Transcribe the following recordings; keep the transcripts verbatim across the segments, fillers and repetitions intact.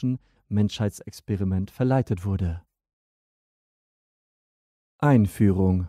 falschen Menschheitsexperiment verleitet wurde. Einführung.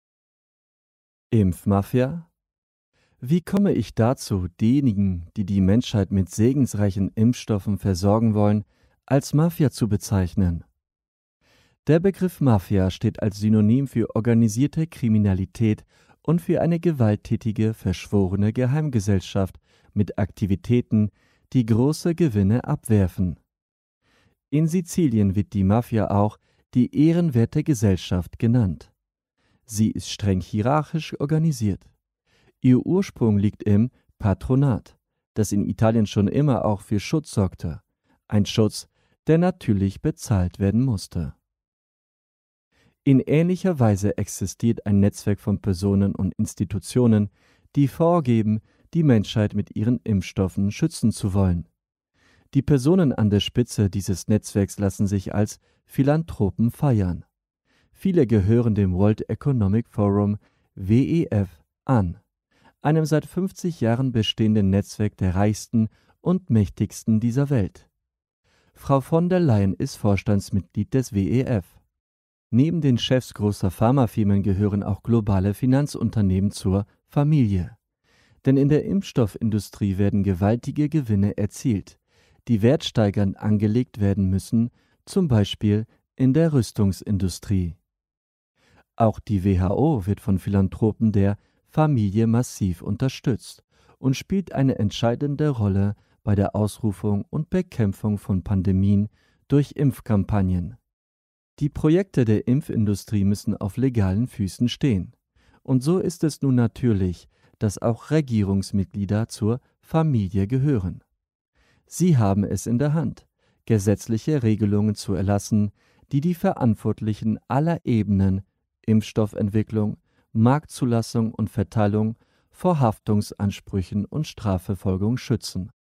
Impfmafia? Wie komme ich dazu, diejenigen, die die Menschheit mit segensreichen Impfstoffen versorgen wollen, als Mafia zu bezeichnen? Der Begriff Mafia steht als Synonym für organisierte Kriminalität und für eine gewalttätige, verschworene Geheimgesellschaft mit Aktivitäten, die große Gewinne abwerfen. In Sizilien wird die Mafia auch die ehrenwerte Gesellschaft genannt. Sie ist streng hierarchisch organisiert. Ihr Ursprung liegt im Patronat, das in Italien schon immer auch für Schutz sorgte. Ein Schutz, der natürlich bezahlt werden musste. In ähnlicher Weise existiert ein Netzwerk von Personen und Institutionen, die vorgeben, die Menschheit mit ihren Impfstoffen schützen zu wollen. Die Personen an der Spitze dieses Netzwerks lassen sich als Philanthropen feiern. Viele gehören dem World Economic Forum W E F an, einem seit fünfzig Jahren bestehenden Netzwerk der reichsten und mächtigsten dieser Welt. Frau von der Leyen ist Vorstandsmitglied des W E F. Neben den Chefs großer Pharmafirmen gehören auch globale Finanzunternehmen zur Familie. Denn in der Impfstoffindustrie werden gewaltige Gewinne erzielt, die wertsteigernd angelegt werden müssen, zum Beispiel in der Rüstungsindustrie. Auch die W H O wird von Philanthropen der Familie massiv unterstützt und spielt eine entscheidende Rolle bei der Ausrufung und Bekämpfung von Pandemien durch Impfkampagnen. Die Projekte der Impfindustrie müssen auf legalen Füßen stehen. Und so ist es nun natürlich, dass auch Regierungsmitglieder zur Familie gehören. Sie haben es in der Hand, gesetzliche Regelungen zu erlassen, die die Verantwortlichen aller Ebenen Impfstoffentwicklung, Marktzulassung und Verteilung vor Haftungsansprüchen und Strafverfolgung schützen.